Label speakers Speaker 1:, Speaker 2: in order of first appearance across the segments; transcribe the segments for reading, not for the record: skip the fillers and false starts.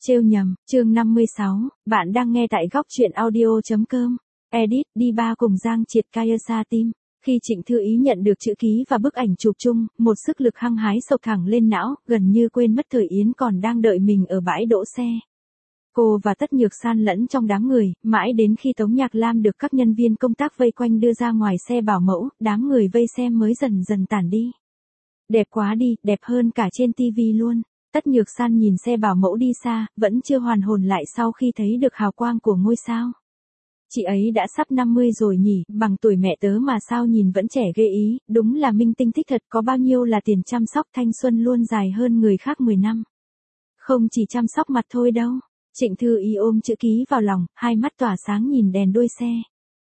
Speaker 1: Trêu nhầm, chương 56, bạn đang nghe tại góc truyện audio.com. Edit, đi ba cùng Giang Triệt Kayasa Team. Khi Trịnh Thư Ý nhận được chữ ký và bức ảnh chụp chung, một sức lực hăng hái sộc thẳng lên não, gần như quên mất Thời Yến còn đang đợi mình ở bãi đỗ xe. Cô và Tất Nhược San lẫn trong đám người, mãi đến khi Tống Nhạc Lam được các nhân viên công tác vây quanh đưa ra ngoài xe bảo mẫu, đám người vây xem mới dần dần tản đi. Đẹp quá đi, đẹp hơn cả trên TV luôn. Tất Nhược San nhìn xe bảo mẫu đi xa, vẫn chưa hoàn hồn lại sau khi thấy được hào quang của ngôi sao. Chị ấy đã sắp 50 rồi nhỉ, bằng tuổi mẹ tớ mà sao nhìn vẫn trẻ ghê ý, đúng là minh tinh thích thật, có bao nhiêu là tiền chăm sóc thanh xuân luôn dài hơn người khác 10 năm. Không chỉ chăm sóc mặt thôi đâu. Trịnh Thư Ý ôm chữ ký vào lòng, hai mắt tỏa sáng nhìn đèn đuôi xe.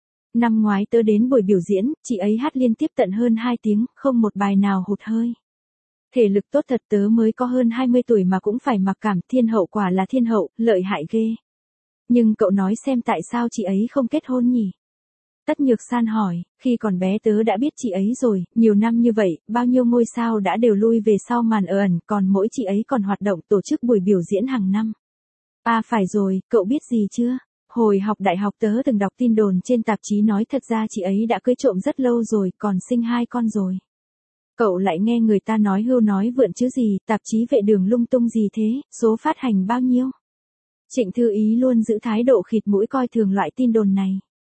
Speaker 1: Năm ngoái tớ đến buổi biểu diễn, chị ấy hát liên tiếp tận hơn 2 tiếng, không một bài nào hụt hơi. Thể lực tốt thật, tớ mới có hơn 20 tuổi mà cũng phải mặc cảm, thiên hậu quả là thiên hậu, lợi hại ghê. Nhưng cậu nói xem tại sao chị ấy không kết hôn nhỉ? Tất Nhược San hỏi, khi còn bé tớ đã biết chị ấy rồi, nhiều năm như vậy, bao nhiêu ngôi sao đã đều lui về sau màn ở ẩn, còn mỗi chị ấy còn hoạt động tổ chức buổi biểu diễn hàng năm. À phải rồi, cậu biết gì chưa? Hồi học đại học tớ từng đọc tin đồn trên tạp chí nói thật ra chị ấy đã cưới trộm rất lâu rồi, còn sinh 2 con rồi. Cậu lại nghe người ta nói hưu nói vượn chứ gì, tạp chí Vệ Đường lung tung gì thế, số phát hành bao nhiêu? Trịnh Thư Ý luôn giữ thái độ khịt mũi coi thường loại tin đồn này.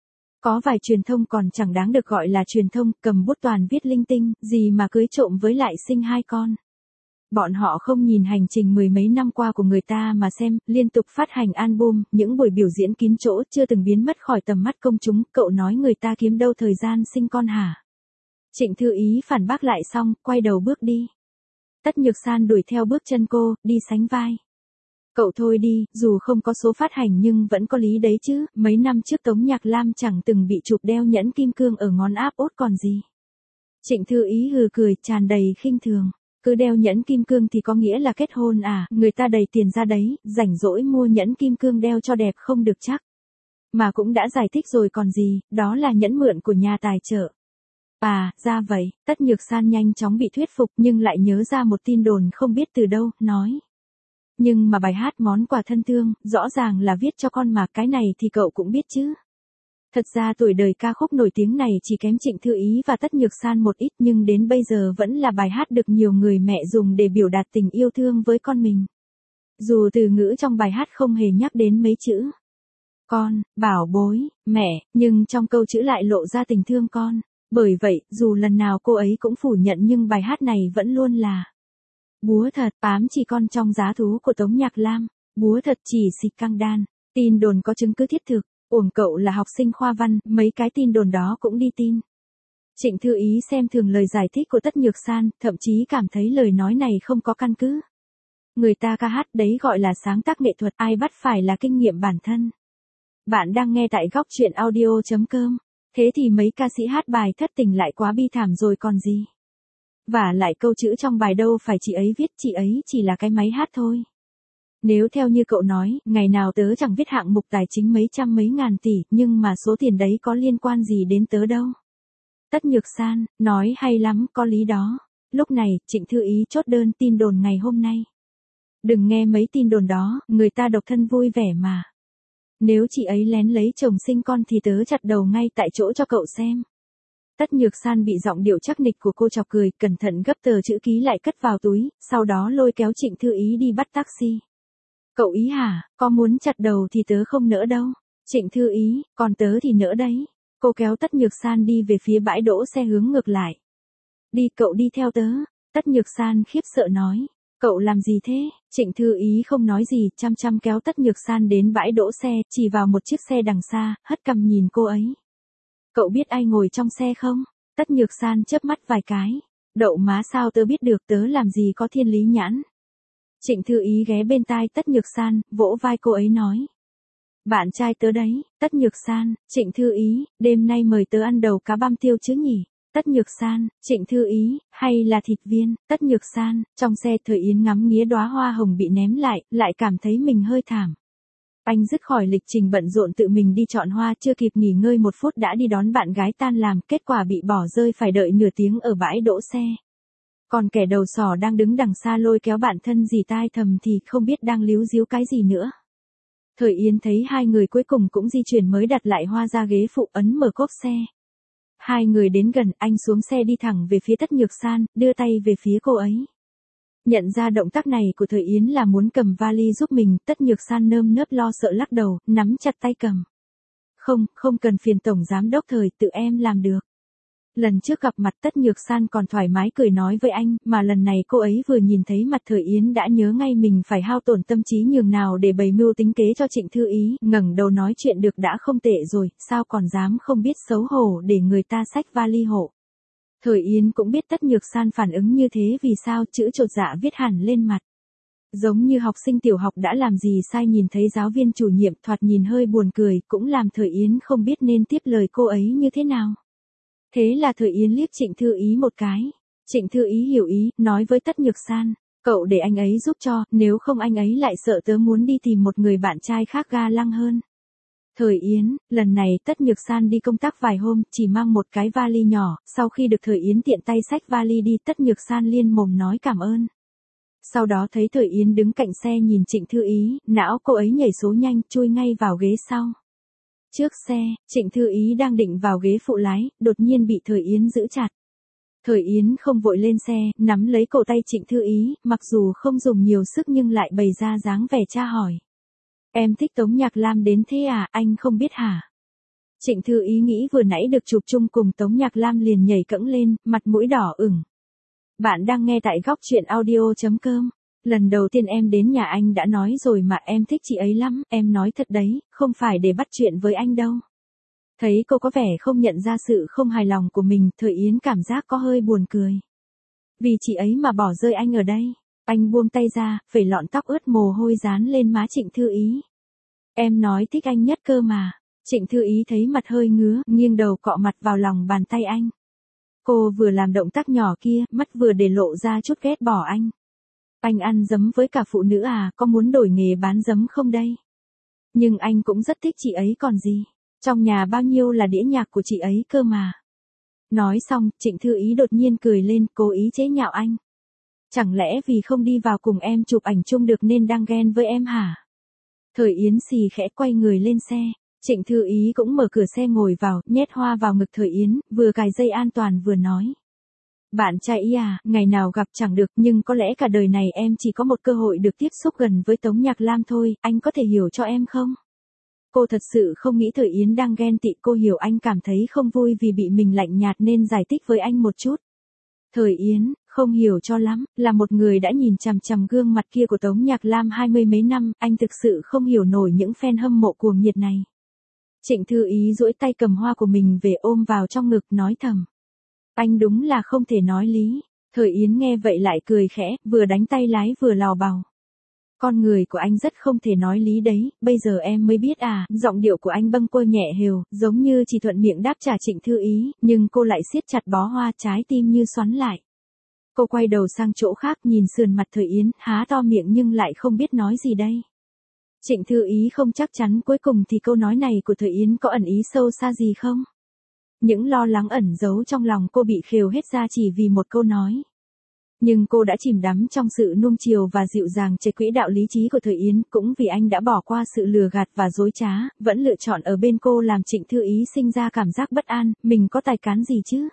Speaker 1: Có vài truyền thông còn chẳng đáng được gọi là truyền thông, cầm bút toàn viết linh tinh, gì mà cưới trộm với lại sinh 2 con. Bọn họ không nhìn hành trình mười mấy năm qua của người ta mà xem, liên tục phát hành album, những buổi biểu diễn kín chỗ chưa từng biến mất khỏi tầm mắt công chúng, cậu nói người ta kiếm đâu thời gian sinh con hả? Trịnh Thư Ý phản bác lại xong, quay đầu bước đi. Tất Nhược San đuổi theo bước chân cô, đi sánh vai. Cậu thôi đi, dù không có số phát hành nhưng vẫn có lý đấy chứ, mấy năm trước Tống Nhạc Lam chẳng từng bị chụp đeo nhẫn kim cương ở ngón áp út còn gì. Trịnh Thư Ý hừ cười, tràn đầy khinh thường. Cứ đeo nhẫn kim cương thì có nghĩa là kết hôn à, người ta đầy tiền ra đấy, rảnh rỗi mua nhẫn kim cương đeo cho đẹp không được chắc. Mà cũng đã giải thích rồi còn gì, đó là nhẫn mượn của nhà tài trợ. À, ra vậy, Tất Nhược San nhanh chóng bị thuyết phục nhưng lại nhớ ra một tin đồn không biết từ đâu, nói. Nhưng mà bài hát món quà thân thương, rõ ràng là viết cho con mà, cái này thì cậu cũng biết chứ. Thật ra tuổi đời ca khúc nổi tiếng này chỉ kém Trịnh Thư Ý và Tất Nhược San một ít nhưng đến bây giờ vẫn là bài hát được nhiều người mẹ dùng để biểu đạt tình yêu thương với con mình. Dù từ ngữ trong bài hát không hề nhắc đến mấy chữ con, bảo bối, mẹ, nhưng trong câu chữ lại lộ ra tình thương con. Bởi vậy, dù lần nào cô ấy cũng phủ nhận nhưng bài hát này vẫn luôn là búa thật, ám chỉ con trong giá thú của Tống Nhạc Lam, búa thật chỉ xịt căng đan. Tin đồn có chứng cứ thiết thực, uổng cậu là học sinh khoa văn, mấy cái tin đồn đó cũng đi tin. Trịnh Thư Ý xem thường lời giải thích của Tất Nhược San, thậm chí cảm thấy lời nói này không có căn cứ. Người ta ca hát đấy gọi là sáng tác nghệ thuật, ai bắt phải là kinh nghiệm bản thân. Bạn đang nghe tại góc truyện audio.com. Thế thì mấy ca sĩ hát bài thất tình lại quá bi thảm rồi còn gì. Và lại câu chữ trong bài đâu phải chị ấy viết, chị ấy chỉ là cái máy hát thôi. Nếu theo như cậu nói, ngày nào tớ chẳng viết hạng mục tài chính mấy trăm mấy ngàn tỷ, nhưng mà số tiền đấy có liên quan gì đến tớ đâu. Tất Nhược San, nói hay lắm, có lý đó. Lúc này, Trịnh Thư Ý chốt đơn tin đồn ngày hôm nay. Đừng nghe mấy tin đồn đó, người ta độc thân vui vẻ mà. Nếu chị ấy lén lấy chồng sinh con thì tớ chặt đầu ngay tại chỗ cho cậu xem. Tất Nhược San bị giọng điệu chắc nịch của cô chọc cười, cẩn thận gấp tờ chữ ký lại cất vào túi, sau đó lôi kéo Trịnh Thư Ý đi bắt taxi. Cậu Ý hả, có muốn chặt đầu thì tớ không nỡ đâu. Trịnh Thư Ý, còn tớ thì nỡ đấy. Cô kéo Tất Nhược San đi về phía bãi đỗ xe hướng ngược lại. Đi cậu đi theo tớ. Tất Nhược San khiếp sợ nói. Cậu làm gì thế? Trịnh Thư Ý không nói gì, chăm chăm kéo Tất Nhược San đến bãi đỗ xe, chỉ vào một chiếc xe đằng xa, hất cằm nhìn cô ấy. Cậu biết ai ngồi trong xe không? Tất Nhược San chớp mắt vài cái. Đậu má sao tớ biết được, tớ làm gì có thiên lý nhãn. Trịnh Thư Ý ghé bên tai Tất Nhược San, vỗ vai cô ấy nói. Bạn trai tớ đấy. Tất Nhược San, Trịnh Thư Ý, đêm nay mời tớ ăn đầu cá băm tiêu chứ nhỉ? Tất Nhược San, Trịnh Thư Ý, hay là thịt viên? Tất Nhược San, trong xe Thời Yến ngắm nghía đóa hoa hồng bị ném lại cảm thấy mình hơi thảm. Anh dứt khỏi lịch trình bận rộn tự mình đi chọn hoa, chưa kịp nghỉ ngơi 1 phút đã đi đón bạn gái tan làm, kết quả bị bỏ rơi phải đợi nửa tiếng ở bãi đỗ xe. Còn kẻ đầu sỏ đang đứng đằng xa lôi kéo bạn thân dì tai thầm thì không biết đang líu díu cái gì nữa. Thời Yến thấy hai người cuối cùng cũng di chuyển mới đặt lại hoa ra ghế phụ ấn mở cốp xe. Hai người đến gần, anh xuống xe đi thẳng về phía Tất Nhược San, đưa tay về phía cô ấy. Nhận ra động tác này của Thời Yến là muốn cầm vali giúp mình, Tất Nhược San nơm nớp lo sợ lắc đầu, nắm chặt tay cầm. Không cần phiền Tổng Giám Đốc Thời, tự em làm được. Lần trước gặp mặt Tất Nhược San còn thoải mái cười nói với anh, mà lần này cô ấy vừa nhìn thấy mặt Thời Yến đã nhớ ngay mình phải hao tổn tâm trí nhường nào để bày mưu tính kế cho Trịnh Thư Ý, ngẩng đầu nói chuyện được đã không tệ rồi, sao còn dám không biết xấu hổ để người ta xách vali hộ. Thời Yến cũng biết Tất Nhược San phản ứng như thế vì sao, chữ chột dạ viết hẳn lên mặt. Giống như học sinh tiểu học đã làm gì sai nhìn thấy giáo viên chủ nhiệm thoạt nhìn hơi buồn cười, cũng làm Thời Yến không biết nên tiếp lời cô ấy như thế nào. Thế là Thời Yến liếc Trịnh Thư Ý một cái. Trịnh Thư Ý hiểu ý, nói với Tất Nhược San, cậu để anh ấy giúp cho, nếu không anh ấy lại sợ tớ muốn đi tìm một người bạn trai khác ga lăng hơn. Thời Yến, lần này Tất Nhược San đi công tác vài hôm, chỉ mang một cái vali nhỏ, sau khi được Thời Yến tiện tay xách vali đi, Tất Nhược San liên mồm nói cảm ơn. Sau đó thấy Thời Yến đứng cạnh xe nhìn Trịnh Thư Ý, não cô ấy nhảy số nhanh, chui ngay vào ghế sau. Trước xe, Trịnh Thư Ý đang định vào ghế phụ lái, đột nhiên bị Thời Yến giữ chặt. Thời Yến không vội lên xe, nắm lấy cổ tay Trịnh Thư Ý, mặc dù không dùng nhiều sức nhưng lại bày ra dáng vẻ tra hỏi. Em thích Tống Nhạc Lam đến thế à, anh không biết hả? Trịnh Thư Ý nghĩ vừa nãy được chụp chung cùng Tống Nhạc Lam liền nhảy cẫng lên, mặt mũi đỏ ửng. Bạn đang nghe tại góc truyện audio.com. Lần đầu tiên em đến nhà anh đã nói rồi mà em thích chị ấy lắm, em nói thật đấy, không phải để bắt chuyện với anh đâu. Thấy cô có vẻ không nhận ra sự không hài lòng của mình, Thời Yến cảm giác có hơi buồn cười. Vì chị ấy mà bỏ rơi anh ở đây. Anh buông tay ra, phẩy lọn tóc ướt mồ hôi dán lên má Trịnh Thư Ý. Em nói thích anh nhất cơ mà. Trịnh Thư Ý thấy mặt hơi ngứa, nghiêng đầu cọ mặt vào lòng bàn tay anh. Cô vừa làm động tác nhỏ kia, mắt vừa để lộ ra chút ghét bỏ anh. Anh ăn giấm với cả phụ nữ à, có muốn đổi nghề bán giấm không đây? Nhưng anh cũng rất thích chị ấy còn gì. Trong nhà bao nhiêu là đĩa nhạc của chị ấy cơ mà. Nói xong, Trịnh Thư Ý đột nhiên cười lên, cố ý chế nhạo anh. Chẳng lẽ vì không đi vào cùng em chụp ảnh chung được nên đang ghen với em hả? Thời Yến xì khẽ quay người lên xe. Trịnh Thư Ý cũng mở cửa xe ngồi vào, nhét hoa vào ngực Thời Yến, vừa cài dây an toàn vừa nói. Bạn trai ý à, ngày nào gặp chẳng được nhưng có lẽ cả đời này em chỉ có một cơ hội được tiếp xúc gần với Tống Nhạc Lam thôi, anh có thể hiểu cho em không? Cô thật sự không nghĩ Thời Yến đang ghen tị, cô hiểu anh cảm thấy không vui vì bị mình lạnh nhạt nên giải thích với anh một chút. Thời Yến, không hiểu cho lắm, là một người đã nhìn chằm chằm gương mặt kia của Tống Nhạc Lam 20 mấy năm, anh thực sự không hiểu nổi những fan hâm mộ cuồng nhiệt này. Trịnh Thư Ý duỗi tay cầm hoa của mình về ôm vào trong ngực nói thầm. Anh đúng là không thể nói lý. Thời Yến nghe vậy lại cười khẽ, vừa đánh tay lái vừa lào bào. Con người của anh rất không thể nói lý đấy, bây giờ em mới biết à, giọng điệu của anh bâng quơ nhẹ hều, giống như chỉ thuận miệng đáp trả Trịnh Thư Ý, nhưng cô lại siết chặt bó hoa, trái tim như xoắn lại. Cô quay đầu sang chỗ khác nhìn sườn mặt Thời Yến, há to miệng nhưng lại không biết nói gì đây. Trịnh Thư Ý không chắc chắn cuối cùng thì câu nói này của Thời Yến có ẩn ý sâu xa gì không? Những lo lắng ẩn giấu trong lòng cô bị khều hết ra chỉ vì một câu nói. Nhưng cô đã chìm đắm trong sự nuông chiều và dịu dàng trên quỹ đạo lý trí của Thời Yến, cũng vì anh đã bỏ qua sự lừa gạt và dối trá, vẫn lựa chọn ở bên cô làm Trịnh Thư Ý sinh ra cảm giác bất an, mình có tài cán gì chứ?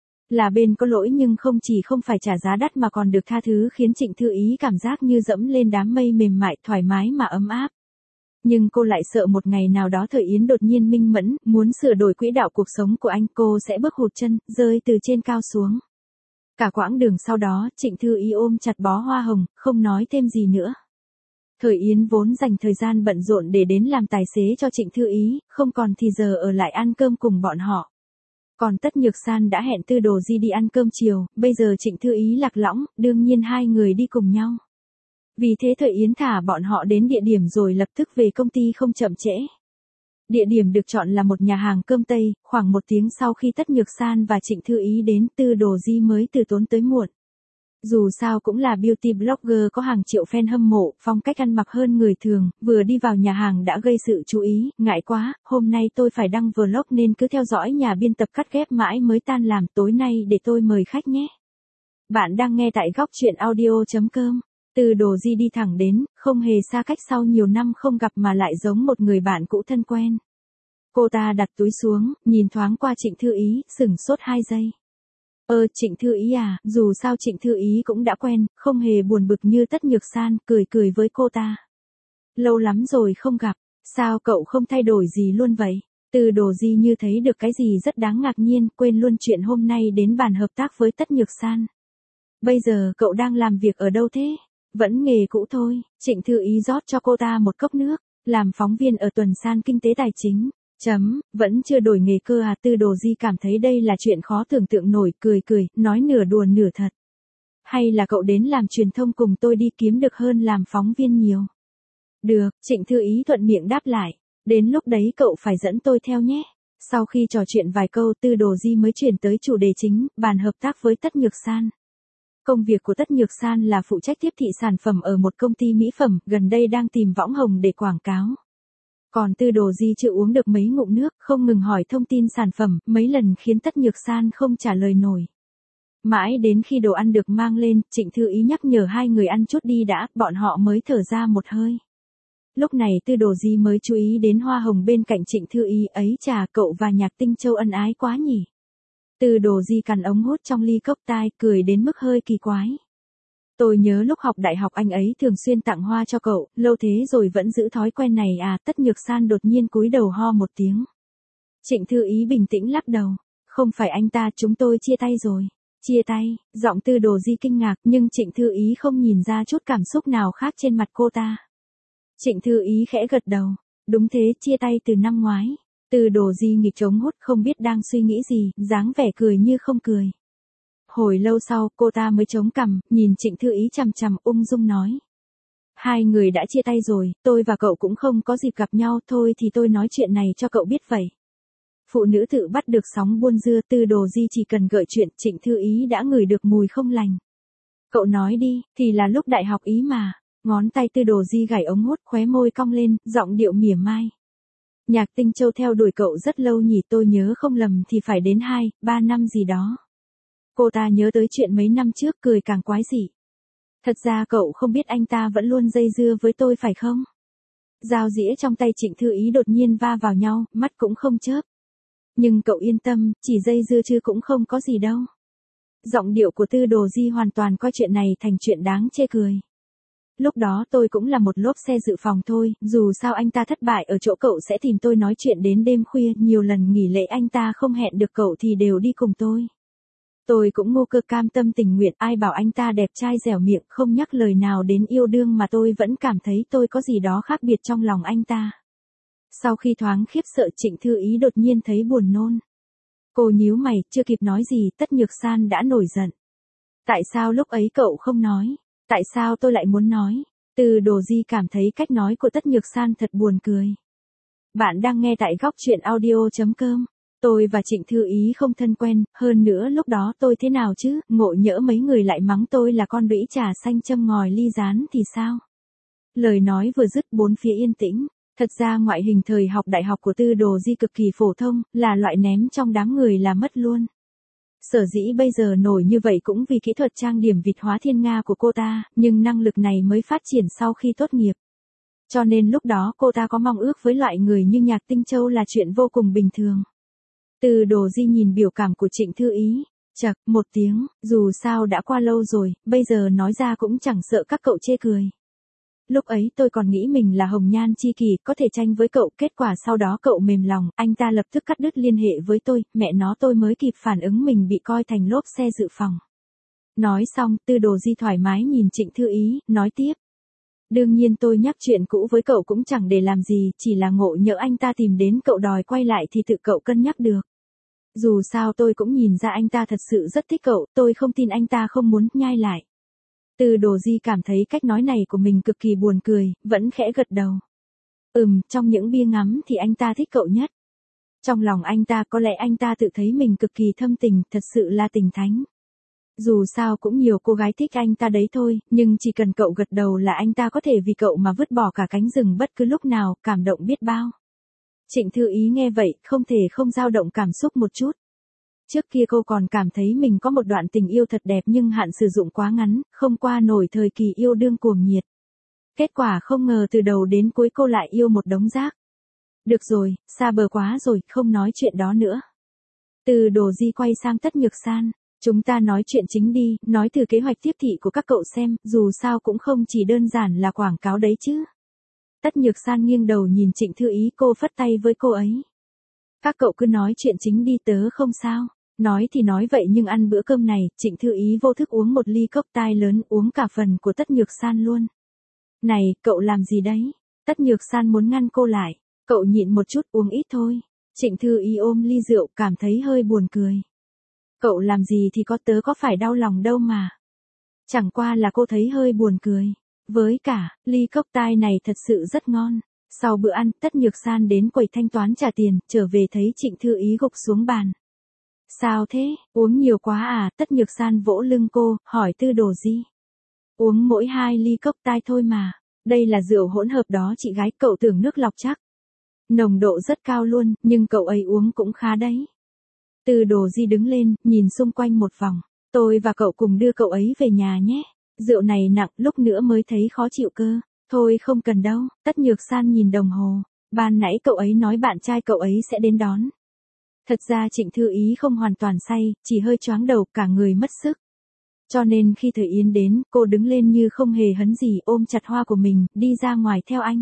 Speaker 1: Là bên có lỗi nhưng không chỉ không phải trả giá đắt mà còn được tha thứ khiến Trịnh Thư Ý cảm giác như dẫm lên đám mây mềm mại, thoải mái mà ấm áp. Nhưng cô lại sợ một ngày nào đó Thời Yến đột nhiên minh mẫn, muốn sửa đổi quỹ đạo cuộc sống của anh, cô sẽ bước hụt chân, rơi từ trên cao xuống. Cả quãng đường sau đó, Trịnh Thư Ý ôm chặt bó hoa hồng, không nói thêm gì nữa. Thời Yến vốn dành thời gian bận rộn để đến làm tài xế cho Trịnh Thư Ý, không còn thì giờ ở lại ăn cơm cùng bọn họ. Còn Tất Nhược San đã hẹn Tư Đồ Di đi ăn cơm chiều, bây giờ Trịnh Thư Ý lạc lõng, đương nhiên hai người đi cùng nhau. Vì thế Thời Yến thả bọn họ đến địa điểm rồi lập tức về công ty không chậm trễ. Địa điểm được chọn là một nhà hàng cơm Tây, khoảng 1 tiếng sau khi Tất Nhược San và Trịnh Thư Ý đến, Tư Đồ Di mới từ tốn tới muộn. Dù sao cũng là beauty blogger có hàng triệu fan hâm mộ, phong cách ăn mặc hơn người thường, vừa đi vào nhà hàng đã gây sự chú ý, ngại quá, hôm nay tôi phải đăng vlog nên cứ theo dõi nhà biên tập cắt ghép mãi mới tan làm, tối nay để tôi mời khách nhé. Bạn đang nghe tại góc chuyện audio.com. Từ Đồ Di đi thẳng đến, không hề xa cách sau nhiều năm không gặp mà lại giống một người bạn cũ thân quen. Cô ta đặt túi xuống, nhìn thoáng qua Trịnh Thư Ý, sửng sốt 2 giây. Trịnh Thư Ý à, dù sao Trịnh Thư Ý cũng đã quen, không hề buồn bực như Tất Nhược San, cười cười với cô ta. Lâu lắm rồi không gặp, sao cậu không thay đổi gì luôn vậy? Từ Đồ Di như thấy được cái gì rất đáng ngạc nhiên, quên luôn chuyện hôm nay đến bàn hợp tác với Tất Nhược San. Bây giờ cậu đang làm việc ở đâu thế? Vẫn nghề cũ thôi. Trịnh Thư Ý rót cho cô ta một cốc nước, làm phóng viên ở tuần san kinh tế tài chính. Vẫn chưa đổi nghề cơ à? Từ Đồ Di cảm thấy đây là chuyện khó tưởng tượng nổi, cười cười, nói nửa đùa nửa thật. Hay là cậu đến làm truyền thông cùng tôi đi, kiếm được hơn làm phóng viên nhiều. Được, Trịnh Thư Ý thuận miệng đáp lại. Đến lúc đấy cậu phải dẫn tôi theo nhé. Sau khi trò chuyện vài câu, Từ Đồ Di mới chuyển tới chủ đề chính, bàn hợp tác với Tất Nhược San. Công việc của Tất Nhược San là phụ trách tiếp thị sản phẩm ở một công ty mỹ phẩm, gần đây đang tìm võng hồng để quảng cáo. Còn Từ Đồ Di chưa uống được mấy ngụm nước, không ngừng hỏi thông tin sản phẩm, mấy lần khiến Tất Nhược San không trả lời nổi. Mãi đến khi đồ ăn được mang lên, Trịnh Thư Ý nhắc nhở hai người ăn chút đi đã, bọn họ mới thở ra một hơi. Lúc này Từ Đồ Di mới chú ý đến hoa hồng bên cạnh Trịnh Thư Ý, ấy chà, cậu và Nhạc Tinh Châu ân ái quá nhỉ. Từ Đồ Di cắn ống hút trong ly cốc tai, cười đến mức hơi kỳ quái. Tôi nhớ lúc học đại học anh ấy thường xuyên tặng hoa cho cậu, lâu thế rồi vẫn giữ thói quen này à? Tất Nhược San đột nhiên cúi đầu ho một tiếng. Trịnh Thư Ý bình tĩnh lắc đầu. Không phải anh ta, chúng tôi chia tay rồi. Chia tay, giọng Từ Đồ Di kinh ngạc, nhưng Trịnh Thư Ý không nhìn ra chút cảm xúc nào khác trên mặt cô ta. Trịnh Thư Ý khẽ gật đầu. Đúng thế, chia tay từ năm ngoái. Từ Đồ Di nghịch chống hút, không biết đang suy nghĩ gì, dáng vẻ cười như không cười. Hồi lâu sau, cô ta mới chống cằm, nhìn Trịnh Thư Ý chằm chằm, ung dung nói. Hai người đã chia tay rồi, tôi và cậu cũng không có dịp gặp nhau, thôi thì tôi nói chuyện này cho cậu biết vậy. Phụ nữ tự bắt được sóng buôn dưa, Từ Đồ Di chỉ cần gợi chuyện, Trịnh Thư Ý đã ngửi được mùi không lành. Cậu nói đi, thì là lúc đại học ý mà. Ngón tay Từ Đồ Di gảy ống hút, khóe môi cong lên, giọng điệu mỉa mai. Nhạc Tinh Châu theo đuổi cậu rất lâu nhỉ, tôi nhớ không lầm thì phải đến 2-3 năm gì đó. Cô ta nhớ tới chuyện mấy năm trước, cười càng quái dị. Thật ra cậu không biết anh ta vẫn luôn dây dưa với tôi phải không? Dao dĩa trong tay Trịnh Thư Ý đột nhiên va vào nhau, mắt cũng không chớp. Nhưng cậu yên tâm, chỉ dây dưa chứ cũng không có gì đâu. Giọng điệu của Từ Đồ Di hoàn toàn coi chuyện này thành chuyện đáng chê cười. Lúc đó tôi cũng là một lốp xe dự phòng thôi, dù sao anh ta thất bại ở chỗ cậu sẽ tìm tôi nói chuyện đến đêm khuya, nhiều lần nghỉ lễ anh ta không hẹn được cậu thì đều đi cùng tôi. Tôi cũng ngô cơ cam tâm tình nguyện, ai bảo anh ta đẹp trai dẻo miệng, không nhắc lời nào đến yêu đương mà tôi vẫn cảm thấy tôi có gì đó khác biệt trong lòng anh ta. Sau khi thoáng khiếp sợ, Trịnh Thư Ý đột nhiên thấy buồn nôn. Cô nhíu mày, chưa kịp nói gì, Tất Nhược San đã nổi giận. Tại sao lúc ấy cậu không nói? Tại sao tôi lại muốn nói? Từ Đồ Di cảm thấy cách nói của Tất Nhược San thật buồn cười. Bạn đang nghe tại góc chuyện audio.com. Tôi và Trịnh Thư Ý không thân quen, hơn nữa lúc đó tôi thế nào chứ, ngộ nhỡ mấy người lại mắng tôi là con lũy trà xanh châm ngòi ly rán thì sao? Lời nói vừa dứt, bốn phía yên tĩnh. Thật ra ngoại hình thời học đại học của Từ Đồ Di cực kỳ phổ thông, là loại ném trong đám người là mất luôn. Sở dĩ bây giờ nổi như vậy cũng vì kỹ thuật trang điểm vịt hóa thiên nga của cô ta, nhưng năng lực này mới phát triển sau khi tốt nghiệp. Cho nên lúc đó cô ta có mong ước với loại người như Nhạc Tinh Châu là chuyện vô cùng bình thường. Từ Đồ Di nhìn biểu cảm của Trịnh Thư Ý, chậc, một tiếng, dù sao đã qua lâu rồi, bây giờ nói ra cũng chẳng sợ các cậu chê cười. Lúc ấy tôi còn nghĩ mình là hồng nhan chi kỷ, có thể tranh với cậu, kết quả sau đó cậu mềm lòng, anh ta lập tức cắt đứt liên hệ với tôi, mẹ nó tôi mới kịp phản ứng mình bị coi thành lốp xe dự phòng. Nói xong, Từ Đồ Di thoải mái nhìn Trịnh Thư Ý, nói tiếp. Đương nhiên tôi nhắc chuyện cũ với cậu cũng chẳng để làm gì, chỉ là ngộ nhỡ anh ta tìm đến cậu đòi quay lại thì tự cậu cân nhắc được. Dù sao tôi cũng nhìn ra anh ta thật sự rất thích cậu, tôi không tin anh ta không muốn nhai lại. Từ Đồ Di cảm thấy cách nói này của mình cực kỳ buồn cười, vẫn khẽ gật đầu. Trong những bia ngắm thì anh ta thích cậu nhất. Trong lòng anh ta có lẽ anh ta tự thấy mình cực kỳ thâm tình, thật sự là tình thánh. Dù sao cũng nhiều cô gái thích anh ta đấy thôi, nhưng chỉ cần cậu gật đầu là anh ta có thể vì cậu mà vứt bỏ cả cánh rừng bất cứ lúc nào, cảm động biết bao. Trịnh Thư Ý nghe vậy, không thể không dao động cảm xúc một chút. Trước kia cô còn cảm thấy mình có một đoạn tình yêu thật đẹp nhưng hạn sử dụng quá ngắn, không qua nổi thời kỳ yêu đương cuồng nhiệt. Kết quả không ngờ từ đầu đến cuối cô lại yêu một đống rác. Được rồi, xa bờ quá rồi, không nói chuyện đó nữa. Từ Đồ Di quay sang Tất Nhược San. Chúng ta nói chuyện chính đi, nói từ kế hoạch tiếp thị của các cậu xem, dù sao cũng không chỉ đơn giản là quảng cáo đấy chứ. Tất Nhược San nghiêng đầu nhìn Trịnh Thư Ý, cô phất tay với cô ấy. Các cậu cứ nói chuyện chính đi, tớ không sao. Nói thì nói vậy nhưng ăn bữa cơm này, Trịnh Thư Ý vô thức uống một ly cốc tai lớn, uống cả phần của Tất Nhược San luôn. Này, cậu làm gì đấy? Tất Nhược San muốn ngăn cô lại. Cậu nhịn một chút, uống ít thôi. Trịnh Thư Ý ôm ly rượu, cảm thấy hơi buồn cười. Cậu làm gì thì có, tớ có phải đau lòng đâu mà. Chẳng qua là cô thấy hơi buồn cười. Với cả, ly cốc tai này thật sự rất ngon. Sau bữa ăn, Tất Nhược San đến quầy thanh toán trả tiền, trở về thấy Trịnh Thư Ý gục xuống bàn. Sao thế, uống nhiều quá à? Tất Nhược San vỗ lưng cô, hỏi Tư Đồ Di. Uống mỗi 2 ly cốc tai thôi mà. Đây là rượu hỗn hợp đó chị gái, cậu tưởng nước lọc chắc. Nồng độ rất cao luôn, nhưng cậu ấy uống cũng khá đấy. Tư Đồ Di đứng lên, nhìn xung quanh một vòng. Tôi và cậu cùng đưa cậu ấy về nhà nhé. Rượu này nặng, lúc nữa mới thấy khó chịu cơ. Thôi không cần đâu. Tất Nhược San nhìn đồng hồ. Ban nãy cậu ấy nói bạn trai cậu ấy sẽ đến đón. Thật ra Trịnh Thư Ý không hoàn toàn say, chỉ hơi choáng đầu, cả người mất sức. Cho nên khi Thời Yến đến, cô đứng lên như không hề hấn gì, ôm chặt hoa của mình, đi ra ngoài theo anh.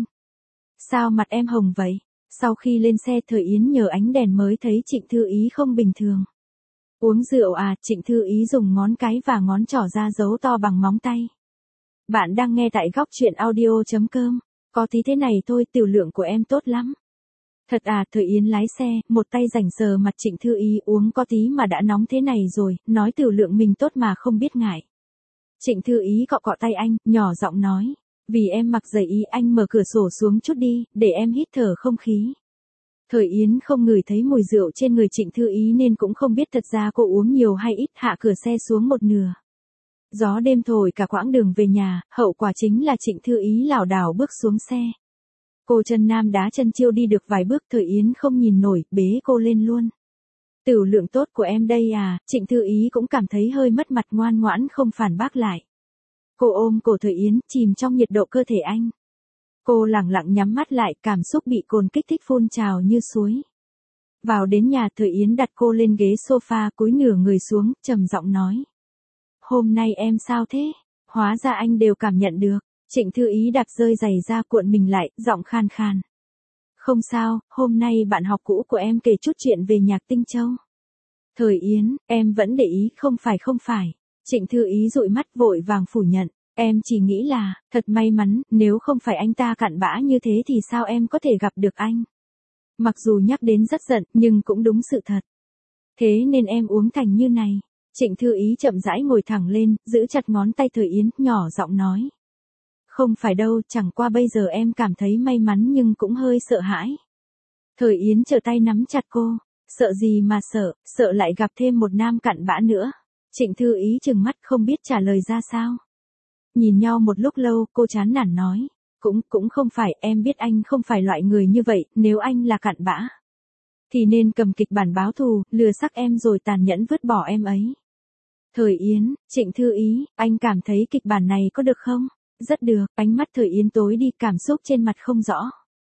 Speaker 1: Sao mặt em hồng vậy? Sau khi lên xe, Thời Yến nhờ ánh đèn mới thấy Trịnh Thư Ý không bình thường. Uống rượu à? Trịnh Thư Ý dùng ngón cái và ngón trỏ ra dấu to bằng móng tay. Bạn đang nghe tại góc truyện audio.com. Có tí thế này thôi, tiểu lượng của em tốt lắm. Thật à? Thời Yến lái xe, một tay rảnh sờ mặt Trịnh Thư Ý, uống có tí mà đã nóng thế này rồi, nói tiểu lượng mình tốt mà không biết ngại. Trịnh Thư Ý cọ cọ tay anh, nhỏ giọng nói. Vì em mặc giày ý, anh mở cửa sổ xuống chút đi, để em hít thở không khí. Thời Yến không ngửi thấy mùi rượu trên người Trịnh Thư Ý nên cũng không biết thật ra cô uống nhiều hay ít, hạ cửa xe xuống một nửa. Gió đêm thổi cả quãng đường về nhà, hậu quả chính là Trịnh Thư Ý lảo đảo bước xuống xe. Cô chân nam đá chân chiêu đi được vài bước, Thời Yến không nhìn nổi, bế cô lên luôn. Tiểu lượng tốt của em đây à? Trịnh Thư Ý cũng cảm thấy hơi mất mặt, ngoan ngoãn không phản bác lại. Cô ôm cổ Thời Yến, chìm trong nhiệt độ cơ thể anh. Cô lẳng lặng nhắm mắt lại, cảm xúc bị cồn kích thích phun trào như suối. Vào đến nhà, Thời Yến đặt cô lên ghế sofa, cúi nửa người xuống, trầm giọng nói. Hôm nay em sao thế? Hóa ra anh đều cảm nhận được. Trịnh Thư Ý đạp rơi giày ra, cuộn mình lại, giọng khan khan. Không sao, hôm nay bạn học cũ của em kể chút chuyện về nhạc Tinh Châu. Thời Yến, em vẫn để ý, không phải. Trịnh Thư Ý dụi mắt, vội vàng phủ nhận. Em chỉ nghĩ là, thật may mắn, nếu không phải anh ta cặn bã như thế thì sao em có thể gặp được anh. Mặc dù nhắc đến rất giận, nhưng cũng đúng sự thật. Thế nên em uống thành như này. Trịnh Thư Ý chậm rãi ngồi thẳng lên, giữ chặt ngón tay Thời Yến, nhỏ giọng nói. Không phải đâu, chẳng qua bây giờ em cảm thấy may mắn nhưng cũng hơi sợ hãi. Thời Yến trở tay nắm chặt cô. Sợ gì mà sợ lại gặp thêm một nam cặn bã nữa. Trịnh Thư Ý trừng mắt không biết trả lời ra sao. Nhìn nhau một lúc lâu, cô chán nản nói. Cũng không phải, em biết anh không phải loại người như vậy, nếu anh là cặn bã. Thì nên cầm kịch bản báo thù, lừa xác em rồi tàn nhẫn vứt bỏ em ấy. Thời Yến, Trịnh Thư Ý, anh cảm thấy kịch bản này có được không? Rất được, ánh mắt Thời Yến tối đi, cảm xúc trên mặt không rõ.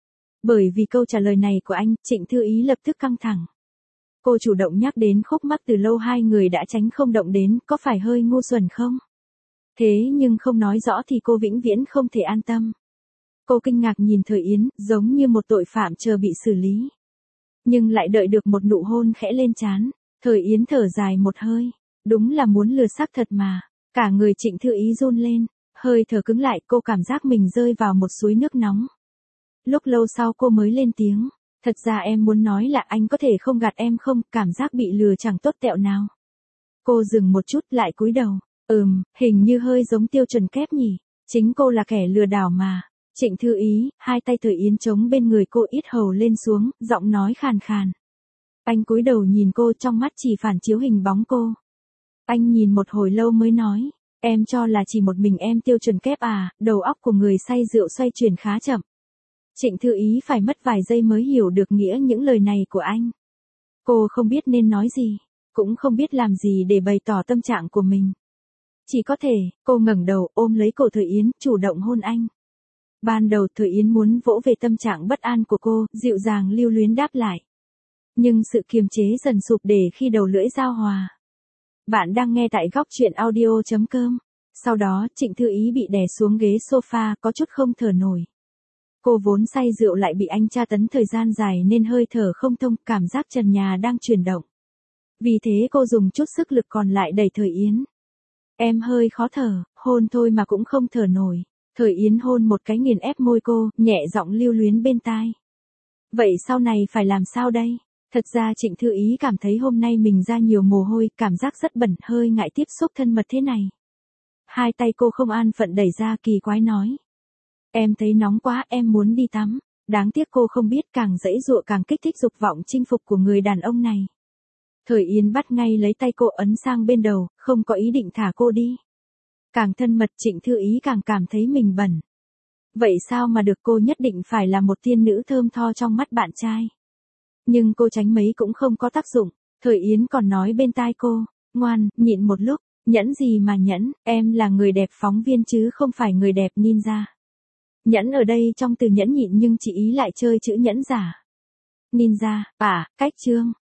Speaker 1: Bởi vì câu trả lời này của anh, Trịnh Thư Ý lập tức căng thẳng. Cô chủ động nhắc đến khúc mắc từ lâu hai người đã tránh không động đến, có phải hơi ngu xuẩn không? Thế nhưng không nói rõ thì cô vĩnh viễn không thể an tâm. Cô kinh ngạc nhìn Thời Yến, giống như một tội phạm chờ bị xử lý. Nhưng lại đợi được một nụ hôn khẽ lên trán. Thời Yến thở dài một hơi. Đúng là muốn lừa xác thật mà. Cả người Trịnh Thư Ý run lên. Hơi thở cứng lại, cô cảm giác mình rơi vào một suối nước nóng. Lúc lâu sau cô mới lên tiếng. Thật ra em muốn nói là anh có thể không gạt em không, cảm giác bị lừa chẳng tốt tẹo nào. Cô dừng một chút lại cúi đầu. Hình như hơi giống Tiêu Chuẩn Kép nhỉ. Chính cô là kẻ lừa đảo mà. Trịnh Thư Ý, hai tay Thời Yến chống bên người cô, ít hầu lên xuống, giọng nói khàn khàn. Anh cúi đầu nhìn cô, trong mắt chỉ phản chiếu hình bóng cô. Anh nhìn một hồi lâu mới nói. Em cho là chỉ một mình em Tiêu Chuẩn Kép à? Đầu óc của người say rượu xoay chuyển khá chậm. Trịnh Thư Ý phải mất vài giây mới hiểu được nghĩa những lời này của anh. Cô không biết nên nói gì. cũng không biết làm gì để bày tỏ tâm trạng của mình. Chỉ có thể, cô ngẩng đầu ôm lấy cổ Thời Yến, chủ động hôn anh. Ban đầu Thời Yến muốn vỗ về tâm trạng bất an của cô, dịu dàng lưu luyến đáp lại. Nhưng sự kiềm chế dần sụp để khi đầu lưỡi giao hòa. Bạn đang nghe tại góc truyện audio.com. Sau đó, Trịnh Thư Ý bị đè xuống ghế sofa, có chút không thở nổi. Cô vốn say rượu lại bị anh tra tấn thời gian dài nên hơi thở không thông, cảm giác trần nhà đang chuyển động. Vì thế cô dùng chút sức lực còn lại đẩy Thời Yến. Em hơi khó thở, hôn thôi mà cũng không thở nổi. Thời Yến hôn một cái nghiền ép môi cô, nhẹ giọng lưu luyến bên tai. Vậy sau này phải làm sao đây? Thật ra Trịnh Thư Ý cảm thấy hôm nay mình ra nhiều mồ hôi, cảm giác rất bẩn, hơi ngại tiếp xúc thân mật thế này. Hai tay cô không an phận đẩy ra, kỳ quái nói. Em thấy nóng quá, em muốn đi tắm. Đáng tiếc cô không biết càng giãy giụa càng kích thích dục vọng chinh phục của người đàn ông này. Thời Yến bắt ngay lấy tay cô ấn sang bên đầu, không có ý định thả cô đi. Càng thân mật Trịnh Thư Ý càng cảm thấy mình bẩn. Vậy sao mà được, cô nhất định phải là một tiên nữ thơm tho trong mắt bạn trai. Nhưng cô tránh mấy cũng không có tác dụng. Thời Yến còn nói bên tai cô, ngoan, nhịn một lúc. Nhẫn gì mà nhẫn, em là người đẹp phóng viên chứ không phải người đẹp ninja. Nhẫn ở đây trong từ nhẫn nhịn nhưng chị ý lại chơi chữ nhẫn giả. Ninja, cách chương.